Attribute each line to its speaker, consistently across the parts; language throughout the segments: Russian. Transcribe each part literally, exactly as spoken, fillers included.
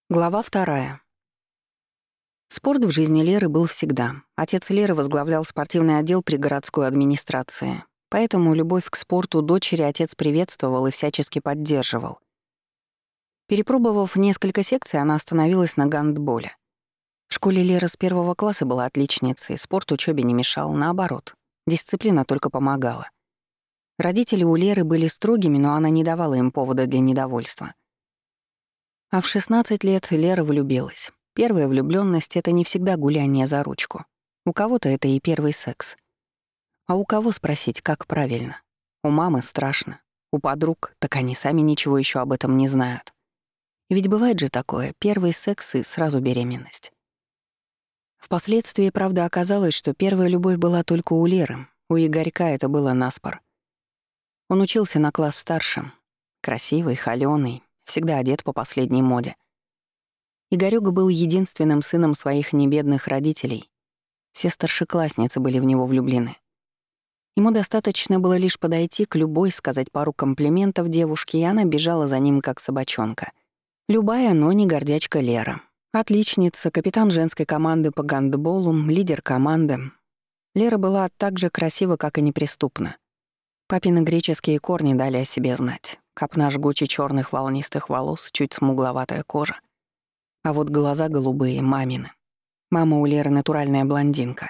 Speaker 1: Глава вторая. Спорт в жизни Леры был всегда. Отец Леры возглавлял спортивный отдел при городской администрации. Поэтому любовь к спорту дочери отец приветствовал и всячески поддерживал. Перепробовав несколько секций, она остановилась на гандболе. В школе Лера с первого класса была отличницей, спорт учёбе не мешал, наоборот. Дисциплина только помогала. Родители у Леры были строгими, но она не давала им повода для недовольства. А в шестнадцать лет Лера влюбилась. Первая влюблённость — это не всегда гуляние за ручку. У кого-то это и первый секс. А у кого спросить, как правильно? У мамы страшно. У подруг, так они сами ничего ещё об этом не знают. Ведь бывает же такое: первый секс и сразу беременность. Впоследствии, правда, оказалось, что первая любовь была только у Леры, у Игорька это было наспор. Он учился на класс старше. Красивый, холёный, всегда одет по последней моде. Игорёк был единственным сыном своих небедных родителей. Все старшеклассницы были в него влюблены. Ему достаточно было лишь подойти к любой, сказать пару комплиментов девушке, и она бежала за ним, как собачонка. Любая, но не гордячка Лера. Отличница, капитан женской команды по гандболу, лидер команды. Лера была так же красива, как и неприступна. Папины греческие корни дали о себе знать. Копна жгуче чёрных волнистых волос, чуть смугловатая кожа. А вот глаза голубые, мамины. Мама у Леры натуральная блондинка.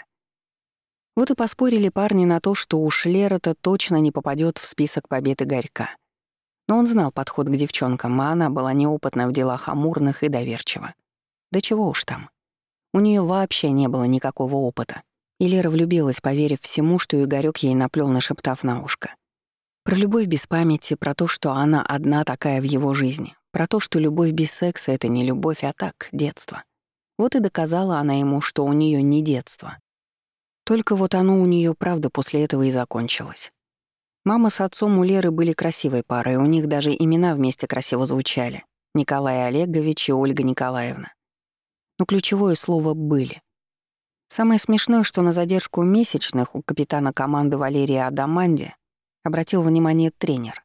Speaker 1: Вот и поспорили парни на то, что уж Лера-то точно не попадёт в список побед Игорька. Но он знал подход к девчонкам, а она была неопытна в делах амурных и доверчива. Да чего уж там. У неё вообще не было никакого опыта. И Лера влюбилась, поверив всему, что Игорёк ей наплёл, нашептав на ушко. Про любовь без памяти, про то, что она одна такая в его жизни, про то, что любовь без секса — это не любовь, а так, детство. Вот и доказала она ему, что у неё не детство. Только вот оно у неё, правда, после этого и закончилось. Мама с отцом у Леры были красивой парой, у них даже имена вместе красиво звучали — Николай Олегович и Ольга Николаевна. Но ключевое слово «были». Самое смешное, что на задержку месячных у капитана команды Валерия Адаманди обратил внимание тренер.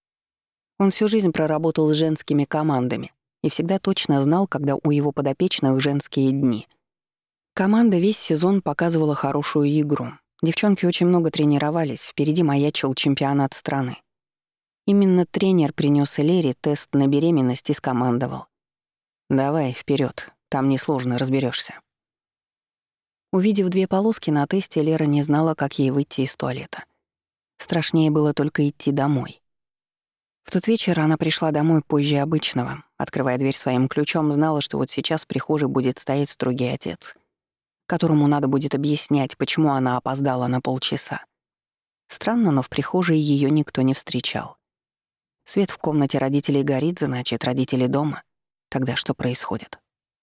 Speaker 1: Он всю жизнь проработал с женскими командами и всегда точно знал, когда у его подопечных женские дни. Команда весь сезон показывала хорошую игру. Девчонки очень много тренировались, впереди маячил чемпионат страны. Именно тренер принёс Лере тест на беременность и скомандовал: «Давай, вперёд, там несложно разберёшься». Увидев две полоски на тесте, Лера не знала, как ей выйти из туалета. Страшнее было только идти домой. В тот вечер она пришла домой позже обычного. Открывая дверь своим ключом, знала, что вот сейчас в прихожей будет стоять строгий отец, которому надо будет объяснять, почему она опоздала на полчаса. Странно, но в прихожей её никто не встречал. Свет в комнате родителей горит, значит, родители дома. Тогда что происходит?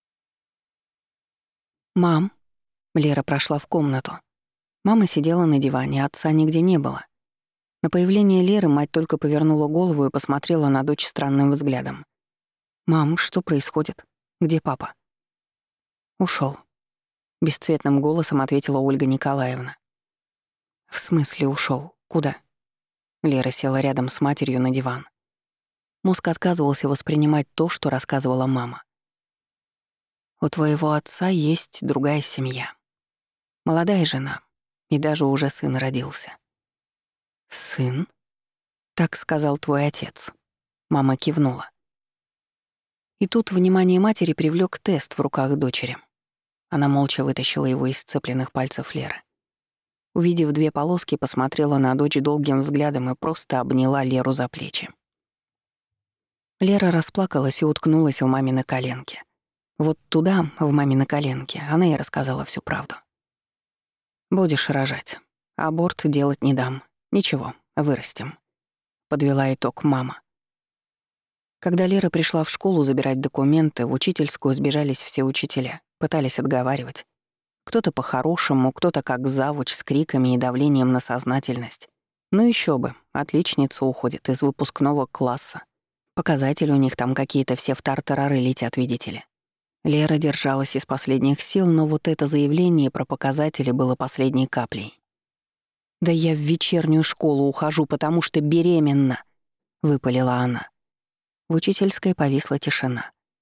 Speaker 1: «Мам». Лера прошла в комнату. Мама сидела на диване, отца нигде не было. На появление Леры мать только повернула голову и посмотрела на дочь странным взглядом. «Мам, что происходит? Где папа?» «Ушёл», — бесцветным голосом ответила Ольга Николаевна. «В смысле ушёл? Куда?» Лера села рядом с матерью на диван. Мозг отказывался воспринимать то, что рассказывала мама. «У твоего отца есть другая семья. Молодая жена, и даже уже сын родился». «Сын?» «Так сказал твой отец». Мама кивнула. И тут внимание матери привлёк тест в руках дочери. Она молча вытащила его из сцепленных пальцев Леры. Увидев две полоски, посмотрела на дочь долгим взглядом и просто обняла Леру за плечи. Лера расплакалась и уткнулась в мамины коленки. Вот туда, в мамины коленки, она и рассказала всю правду. «Будешь рожать. Аборт делать не дам. Ничего, вырастем», — подвела итог мама. Когда Лера пришла в школу забирать документы, в учительскую сбежались все учителя, пытались отговаривать. Кто-то по-хорошему, кто-то как завуч с криками и давлением на сознательность. Ну ещё бы, отличница уходит из выпускного класса. Показатели у них там какие-то все в тартарары летят, видите ли. Лера держалась из последних сил, но вот это заявление про показатели было последней каплей. «Да я в вечернюю школу ухожу, потому что беременна», — выпалила она. В учительской повисла тишина.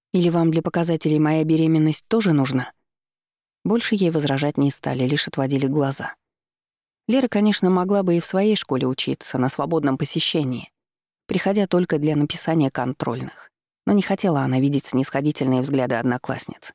Speaker 1: Или вам для показателей моя беременность тоже нужна?» Больше ей возражать не стали, лишь отводили глаза. Лера, конечно, могла бы и в своей школе учиться, на свободном посещении, приходя только для написания контрольных. Но не хотела она видеть снисходительные взгляды одноклассниц.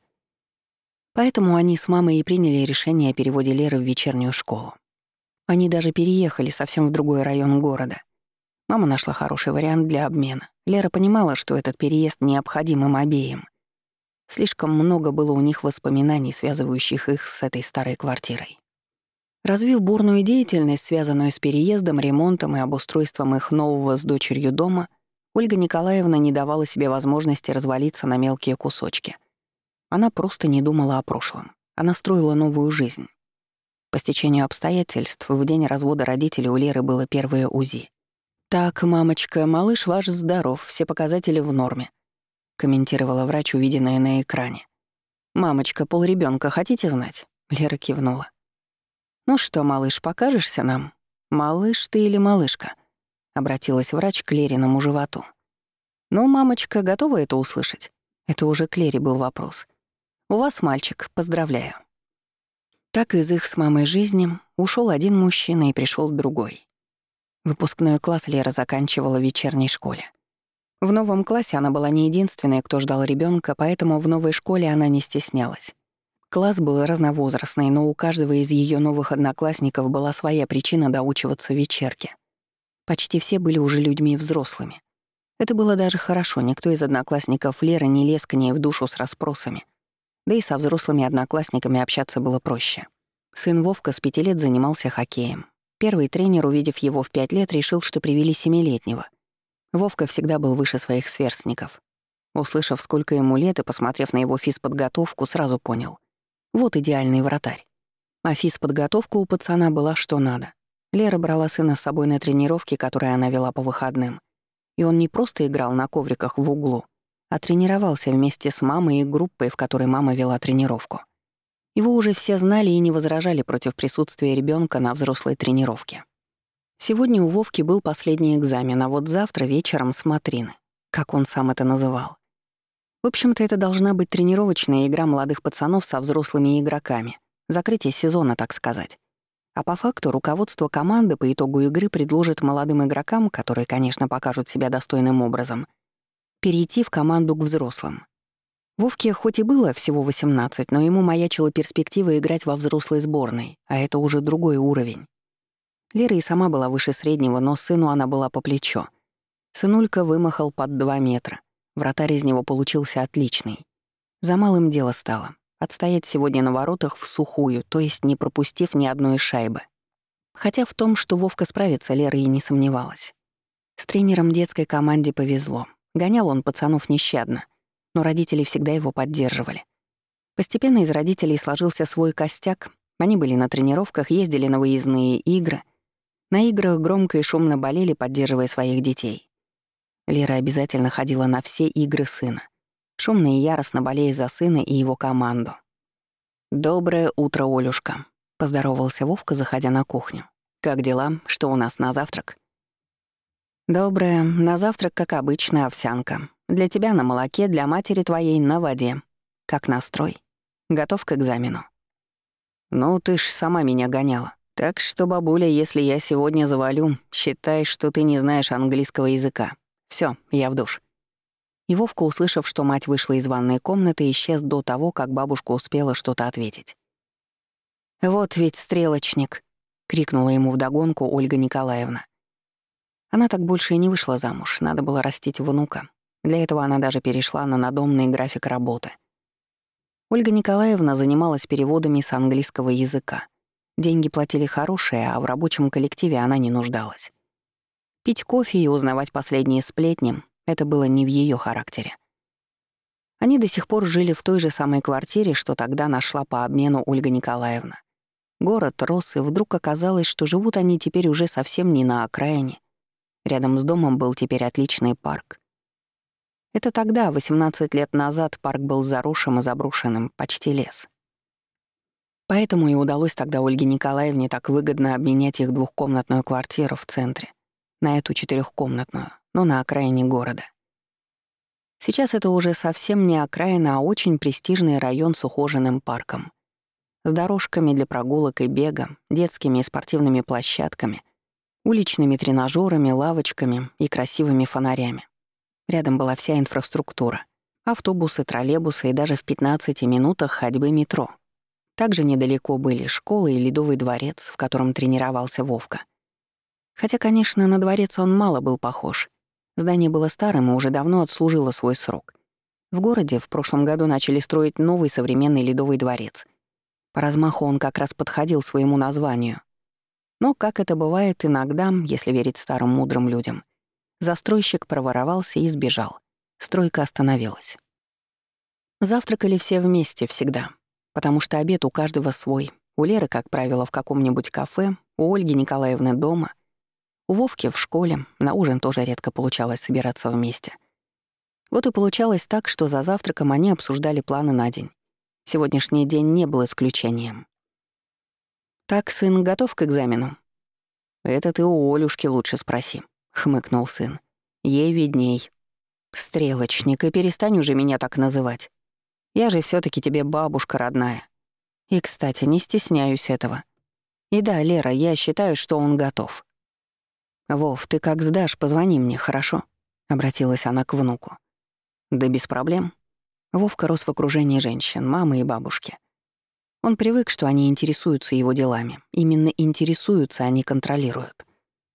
Speaker 1: Поэтому они с мамой и приняли решение о переводе Леры в вечернюю школу. Они даже переехали совсем в другой район города. Мама нашла хороший вариант для обмена. Лера понимала, что этот переезд необходим им обеим. Слишком много было у них воспоминаний, связывающих их с этой старой квартирой. Развив бурную деятельность, связанную с переездом, ремонтом и обустройством их нового с дочерью дома, Ольга Николаевна не давала себе возможности развалиться на мелкие кусочки. Она просто не думала о прошлом. Она строила новую жизнь. По стечению обстоятельств, в день развода родителей у Леры было первое УЗИ. «Так, мамочка, малыш ваш здоров, все показатели в норме», — комментировала врач, увиденное на экране. «Мамочка, полребёнка, хотите знать?» Лера кивнула. «Ну что, малыш, покажешься нам? Малыш ты или малышка?» — обратилась врач к Лериному животу. «Ну, мамочка, готова это услышать?» Это уже к Лере был вопрос. «У вас мальчик, поздравляю». Так из их с мамой жизни ушел один мужчина и пришел другой. Выпускной класс Лера заканчивала в вечерней школе. В новом классе она была не единственной, кто ждал ребенка, поэтому в новой школе она не стеснялась. Класс был разновозрастный, но у каждого из ее новых одноклассников была своя причина доучиваться в вечерке. Почти все были уже людьми взрослыми. Это было даже хорошо, никто из одноклассников Леры не лез к ней в душу с расспросами. Да и со взрослыми одноклассниками общаться было проще. Сын Вовка с пяти лет занимался хоккеем. Первый тренер, увидев его в пять лет, решил, что привели семилетнего. Вовка всегда был выше своих сверстников. Услышав, сколько ему лет, и посмотрев на его физподготовку, сразу понял. Вот идеальный вратарь. А физподготовка у пацана была что надо. Лера брала сына с собой на тренировки, которые она вела по выходным. И он не просто играл на ковриках в углу, а тренировался вместе с мамой и группой, в которой мама вела тренировку. Его уже все знали и не возражали против присутствия ребенка на взрослой тренировке. Сегодня у Вовки был последний экзамен, а вот завтра вечером смотрины, как он сам это называл. В общем-то, это должна быть тренировочная игра молодых пацанов со взрослыми игроками, закрытие сезона, так сказать. А по факту руководство команды по итогу игры предложит молодым игрокам, которые, конечно, покажут себя достойным образом, перейти в команду к взрослым. Вовке хоть и было всего восемнадцать, но ему маячила перспектива играть во взрослой сборной, а это уже другой уровень. Лера и сама была выше среднего, но сыну она была по плечо. Сынулька вымахал под два метра. Вратарь из него получился отличный. За малым дело стало. Отстоять сегодня на воротах в сухую, то есть не пропустив ни одной шайбы. Хотя в том, что Вовка справится, Лера и не сомневалась. С тренером детской команде повезло. Гонял он пацанов нещадно, но родители всегда его поддерживали. Постепенно из родителей сложился свой костяк. Они были на тренировках, ездили на выездные игры. На играх громко и шумно болели, поддерживая своих детей. Лера обязательно ходила на все игры сына, шумно и яростно болея за сына и его команду. «Доброе утро, Олюшка», — поздоровался Вовка, заходя на кухню. «Как дела? Что у нас на завтрак?» «Доброе. На завтрак, как обычно, овсянка. Для тебя на молоке, для матери твоей на воде. Как настрой? Готов к экзамену?» «Ну, ты ж сама меня гоняла. Так что, бабуля, если я сегодня завалю, считай, что ты не знаешь английского языка. Всё, я в душ». И Вовка, услышав, что мать вышла из ванной комнаты, исчез до того, как бабушка успела что-то ответить. «Вот ведь стрелочник!» — крикнула ему вдогонку Ольга Николаевна. Она так больше и не вышла замуж, надо было растить внука. Для этого она даже перешла на надомный график работы. Ольга Николаевна занималась переводами с английского языка. Деньги платили хорошие, а в рабочем коллективе она не нуждалась. Пить кофе и узнавать последние сплетни — это было не в её характере. Они до сих пор жили в той же самой квартире, что тогда нашла по обмену Ольга Николаевна. Город рос, и вдруг оказалось, что живут они теперь уже совсем не на окраине. Рядом с домом был теперь отличный парк. Это тогда, восемнадцать лет назад, парк был заросшим и заброшенным, почти лес. Поэтому и удалось тогда Ольге Николаевне так выгодно обменять их двухкомнатную квартиру в центре на эту четырехкомнатную, но на окраине города. Сейчас это уже совсем не окраина, а очень престижный район с ухоженным парком. С дорожками для прогулок и бега, детскими и спортивными площадками, уличными тренажерами, лавочками и красивыми фонарями. Рядом была вся инфраструктура. Автобусы, троллейбусы и даже в пятнадцати минутах ходьбы метро. Также недалеко были школа и Ледовый дворец, в котором тренировался Вовка. Хотя, конечно, на дворец он мало был похож. Здание было старым и уже давно отслужило свой срок. В городе в прошлом году начали строить новый современный Ледовый дворец. По размаху он как раз подходил своему названию. Но, как это бывает иногда, если верить старым мудрым людям, застройщик проворовался и сбежал. Стройка остановилась. Завтракали все вместе всегда, потому что обед у каждого свой. У Леры, как правило, в каком-нибудь кафе, у Ольги Николаевны дома, у Вовки в школе, на ужин тоже редко получалось собираться вместе. Вот и получалось так, что за завтраком они обсуждали планы на день. Сегодняшний день не был исключением. «Так, сын, готов к экзамену?» «Это ты у Олюшки лучше спроси», — хмыкнул сын. «Ей видней». «Стрелочник, и перестань уже меня так называть. Я же все таки тебе бабушка родная. И, кстати, не стесняюсь этого. И да, Лера, я считаю, что он готов». «Вов, ты как сдашь, позвони мне, хорошо?» — обратилась она к внуку. «Да без проблем». Вовка рос в окружении женщин, мамы и бабушки. Он привык, что они интересуются его делами. Именно интересуются, а не контролируют.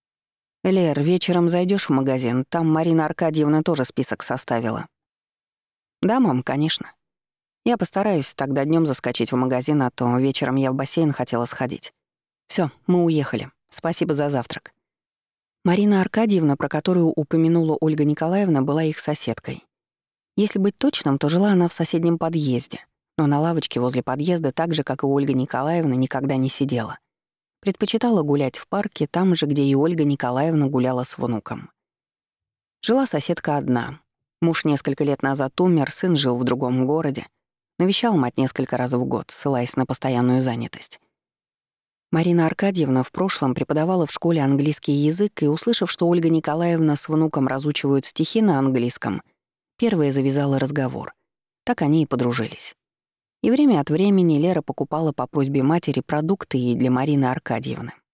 Speaker 1: «Лер, вечером зайдешь в магазин, там Марина Аркадьевна тоже список составила». «Да, мам, конечно. Я постараюсь тогда днем заскочить в магазин, а то вечером я в бассейн хотела сходить. Все, мы уехали. Спасибо за завтрак». Марина Аркадьевна, про которую упомянула Ольга Николаевна, была их соседкой. Если быть точным, то жила она в соседнем подъезде, но на лавочке возле подъезда, так же, как и Ольга Николаевна, никогда не сидела. Предпочитала гулять в парке, там же, где и Ольга Николаевна гуляла с внуком. Жила соседка одна. Муж несколько лет назад умер, сын жил в другом городе. Навещал мать несколько раз в год, ссылаясь на постоянную занятость. Марина Аркадьевна в прошлом преподавала в школе английский язык и, услышав, что Ольга Николаевна с внуком разучивают стихи на английском, первая завязала разговор. Так они и подружились. И время от времени Лера покупала по просьбе матери продукты и для Марины Аркадьевны.